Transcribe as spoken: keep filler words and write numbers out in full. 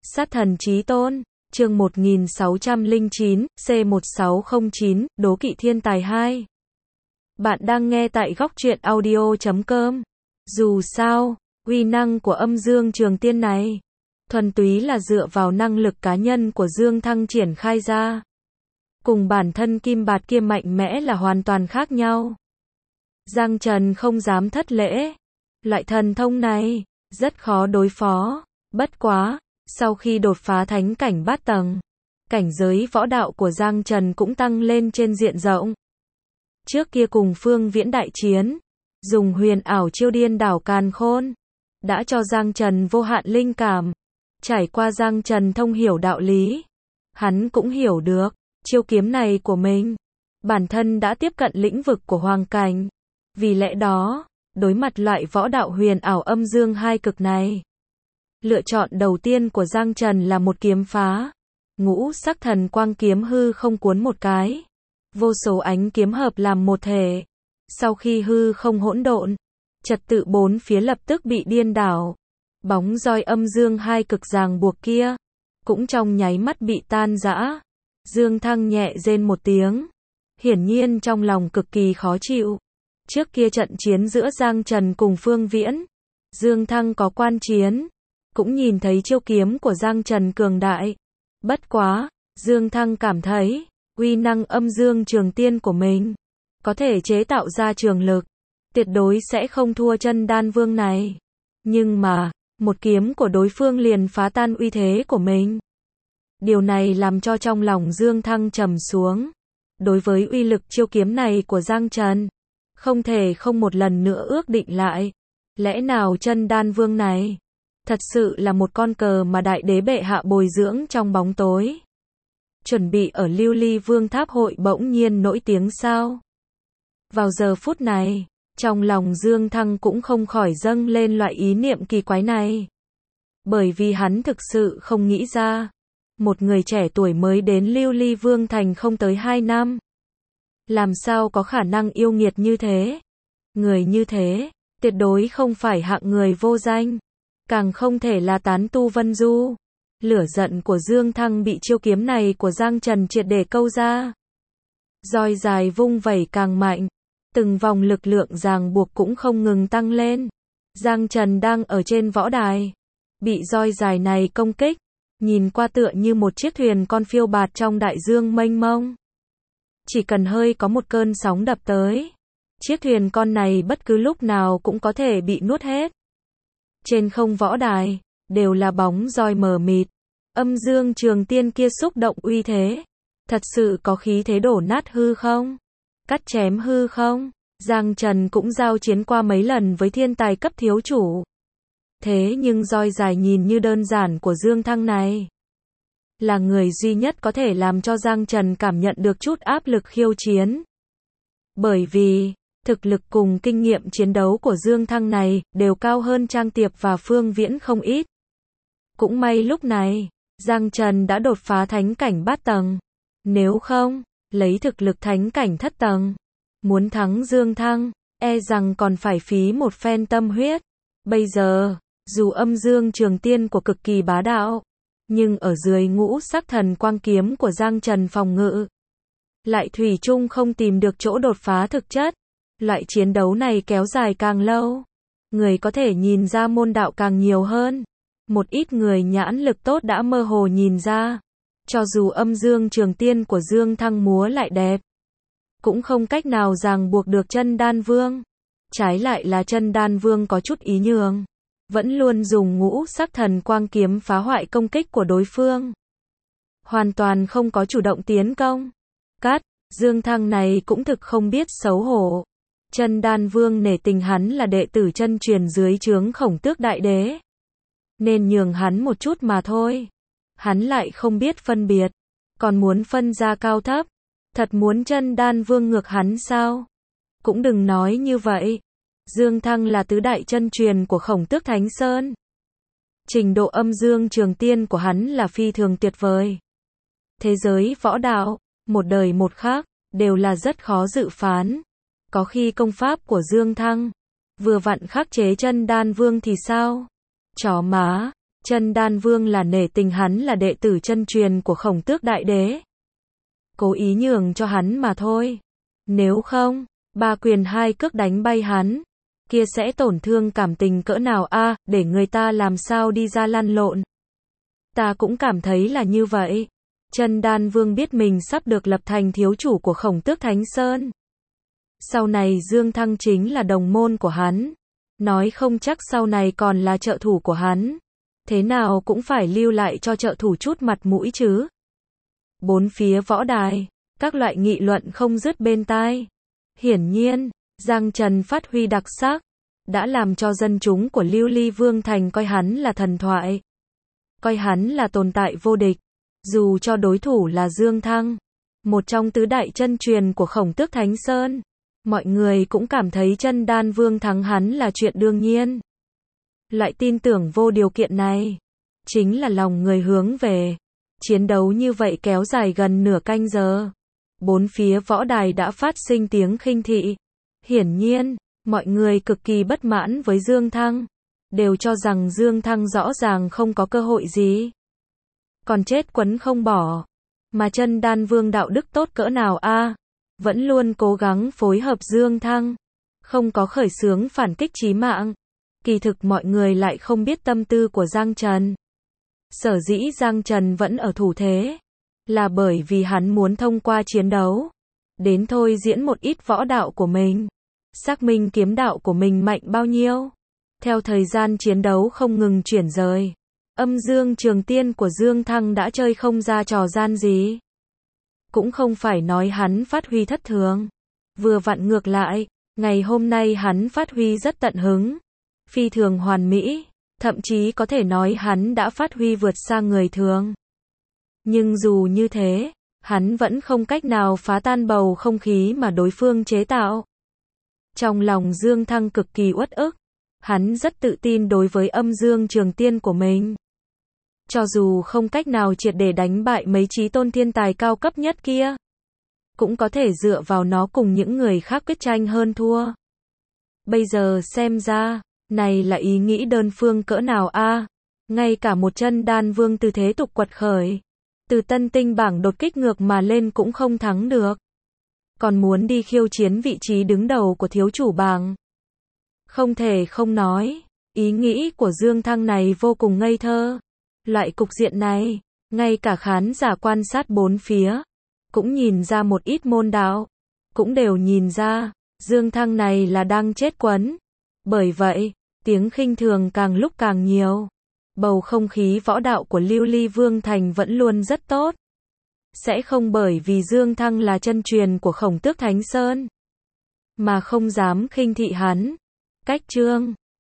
Sát thần chí tôn, chương một nghìn sáu trăm lẻ chín, C một sáu không chín, đố kỵ thiên tài hai. Bạn đang nghe tại góc truyện audio chấm com. Dù sao, uy năng của âm dương trường tiên này, thuần túy là dựa vào năng lực cá nhân của Dương Thăng triển khai ra. Cùng bản thân kim bạt kia mạnh mẽ là hoàn toàn khác nhau. Giang Trần không dám thất lễ. Loại thần thông này, rất khó đối phó. Bất quá, sau khi đột phá thánh cảnh bát tầng, cảnh giới võ đạo của Giang Trần cũng tăng lên trên diện rộng. Trước kia cùng Phương Viễn đại chiến, dùng huyền ảo chiêu điên đảo càn khôn, đã cho Giang Trần vô hạn linh cảm. Trải qua Giang Trần thông hiểu đạo lý, hắn cũng hiểu được, chiêu kiếm này của mình, bản thân đã tiếp cận lĩnh vực của hoàng cảnh. Vì lẽ đó, đối mặt loại võ đạo huyền ảo âm dương hai cực này, lựa chọn đầu tiên của Giang Trần là một kiếm phá. Ngũ sắc thần quang kiếm hư không cuốn một cái, vô số ánh kiếm hợp làm một thể. Sau khi hư không hỗn độn, trật tự bốn phía lập tức bị điên đảo. Bóng roi âm dương hai cực ràng buộc kia, cũng trong nháy mắt bị tan rã. Dương Thăng nhẹ rên một tiếng, hiển nhiên trong lòng cực kỳ khó chịu. Trước kia trận chiến giữa Giang Trần cùng Phương Viễn, Dương Thăng có quan chiến, cũng nhìn thấy chiêu kiếm của Giang Trần cường đại. Bất quá, Dương Thăng cảm thấy, uy năng âm dương trường tiên của mình, có thể chế tạo ra trường lực, tuyệt đối sẽ không thua chân đan vương này. Nhưng mà, một kiếm của đối phương liền phá tan uy thế của mình. Điều này làm cho trong lòng Dương Thăng trầm xuống. Đối với uy lực chiêu kiếm này của Giang Trần, không thể không một lần nữa ước định lại. Lẽ nào chân đan vương này thật sự là một con cờ mà đại đế bệ hạ bồi dưỡng trong bóng tối, chuẩn bị ở Lưu Ly Vương Tháp hội bỗng nhiên nổi tiếng sao? Vào giờ phút này, trong lòng Dương Thăng cũng không khỏi dâng lên loại ý niệm kỳ quái này. Bởi vì hắn thực sự không nghĩ ra, một người trẻ tuổi mới đến Lưu Ly Vương Thành không tới hai năm, làm sao có khả năng yêu nghiệt như thế? Người như thế, tuyệt đối không phải hạng người vô danh, càng không thể là tán tu vân du. Lửa giận của Dương Thăng bị chiêu kiếm này của Giang Trần triệt để câu ra. Roi dài vung vẩy càng mạnh, từng vòng lực lượng ràng buộc cũng không ngừng tăng lên. Giang Trần đang ở trên võ đài, bị roi dài này công kích, nhìn qua tựa như một chiếc thuyền con phiêu bạt trong đại dương mênh mông. Chỉ cần hơi có một cơn sóng đập tới, chiếc thuyền con này bất cứ lúc nào cũng có thể bị nuốt hết. Trên không võ đài, đều là bóng roi mờ mịt. Âm dương trường tiên kia xúc động uy thế, thật sự có khí thế đổ nát hư không? Cắt chém hư không? Giang Trần cũng giao chiến qua mấy lần với thiên tài cấp thiếu chủ. Thế nhưng roi dài nhìn như đơn giản của Dương Thăng này, là người duy nhất có thể làm cho Giang Trần cảm nhận được chút áp lực khiêu chiến. Bởi vì, thực lực cùng kinh nghiệm chiến đấu của Dương Thăng này, đều cao hơn Trang Tiệp và Phương Viễn không ít. Cũng may lúc này, Giang Trần đã đột phá thánh cảnh bát tầng. Nếu không, lấy thực lực thánh cảnh thất tầng, muốn thắng Dương Thăng, e rằng còn phải phí một phen tâm huyết. Bây giờ, dù âm dương trường tiên của cực kỳ bá đạo, nhưng ở dưới ngũ sắc thần quang kiếm của Giang Trần phòng ngự, lại thủy chung không tìm được chỗ đột phá thực chất. Loại chiến đấu này kéo dài càng lâu, người có thể nhìn ra môn đạo càng nhiều hơn. Một ít người nhãn lực tốt đã mơ hồ nhìn ra, cho dù âm dương trường tiên của Dương Thăng múa lại đẹp, cũng không cách nào ràng buộc được chân đan vương. Trái lại là chân đan vương có chút ý nhường, vẫn luôn dùng ngũ sắc thần quang kiếm phá hoại công kích của đối phương, hoàn toàn không có chủ động tiến công. Cát, Dương Thăng này cũng thực không biết xấu hổ. Chân đan vương nể tình hắn là đệ tử chân truyền dưới trướng Khổng Tước đại đế, nên nhường hắn một chút mà thôi. Hắn lại không biết phân biệt, còn muốn phân ra cao thấp. Thật muốn chân đan vương ngược hắn sao? Cũng đừng nói như vậy. Dương Thăng là tứ đại chân truyền của Khổng Tước Thánh Sơn. Trình độ âm dương trường tiên của hắn là phi thường tuyệt vời. Thế giới võ đạo, một đời một khác, đều là rất khó dự phán. Có khi công pháp của Dương Thăng vừa vặn khắc chế chân đan vương thì sao? Chó má, Chân Đan Vương là nể tình hắn là đệ tử chân truyền của Khổng Tước Đại Đế. Cố ý nhường cho hắn mà thôi. Nếu không, ba quyền hai cước đánh bay hắn, kia sẽ tổn thương cảm tình cỡ nào a, để người ta làm sao đi ra lăn lộn. Ta cũng cảm thấy là như vậy. Chân Đan Vương biết mình sắp được lập thành thiếu chủ của Khổng Tước Thánh Sơn. Sau này Dương Thăng chính là đồng môn của hắn. Nói không chắc sau này còn là trợ thủ của hắn. Thế nào cũng phải lưu lại cho trợ thủ chút mặt mũi chứ. Bốn phía võ đài, các loại nghị luận không dứt bên tai. Hiển nhiên, Giang Trần phát huy đặc sắc, đã làm cho dân chúng của Lưu Ly Vương Thành coi hắn là thần thoại. Coi hắn là tồn tại vô địch. Dù cho đối thủ là Dương Thăng, một trong tứ đại chân truyền của Khổng Tước Thánh Sơn, mọi người cũng cảm thấy Chân Đan Vương thắng hắn là chuyện đương nhiên. Loại tin tưởng vô điều kiện này, chính là lòng người hướng về. Chiến đấu như vậy kéo dài gần nửa canh giờ. Bốn phía võ đài đã phát sinh tiếng khinh thị. Hiển nhiên, mọi người cực kỳ bất mãn với Dương Thăng. Đều cho rằng Dương Thăng rõ ràng không có cơ hội gì. Còn chết quấn không bỏ. Mà Chân Đan Vương đạo đức tốt cỡ nào a, vẫn luôn cố gắng phối hợp Dương Thăng. Không có khởi xướng phản kích chí mạng. Kỳ thực mọi người lại không biết tâm tư của Giang Trần. Sở dĩ Giang Trần vẫn ở thủ thế, là bởi vì hắn muốn thông qua chiến đấu, đến thôi diễn một ít võ đạo của mình, xác minh kiếm đạo của mình mạnh bao nhiêu. Theo thời gian chiến đấu không ngừng chuyển rời, âm dương trường tiên của Dương Thăng đã chơi không ra trò gian gì. Cũng không phải nói hắn phát huy thất thường, vừa vặn ngược lại, ngày hôm nay hắn phát huy rất tận hứng, phi thường hoàn mỹ. Thậm chí có thể nói hắn đã phát huy vượt xa người thường. Nhưng dù như thế, hắn vẫn không cách nào phá tan bầu không khí mà đối phương chế tạo. Trong lòng Dương Thăng cực kỳ uất ức. Hắn rất tự tin đối với âm dương trường tiên của mình. Cho dù không cách nào triệt để đánh bại mấy chí tôn thiên tài cao cấp nhất kia, cũng có thể dựa vào nó cùng những người khác quyết tranh hơn thua. Bây giờ xem ra, này là ý nghĩ đơn phương cỡ nào a, ngay cả một Chân Đan Vương từ thế tục quật khởi, từ tân tinh bảng đột kích ngược mà lên cũng không thắng được. Còn muốn đi khiêu chiến vị trí đứng đầu của thiếu chủ bảng. Không thể không nói, ý nghĩ của Dương Thăng này vô cùng ngây thơ. Loại cục diện này, ngay cả khán giả quan sát bốn phía, cũng nhìn ra một ít môn đạo, cũng đều nhìn ra, Dương Thăng này là đang chết quấn. Bởi vậy, tiếng khinh thường càng lúc càng nhiều. Bầu không khí võ đạo của Lưu Ly Vương Thành vẫn luôn rất tốt. Sẽ không bởi vì Dương Thăng là chân truyền của Khổng Tước Thánh Sơn, mà không dám khinh thị hắn. Cách chương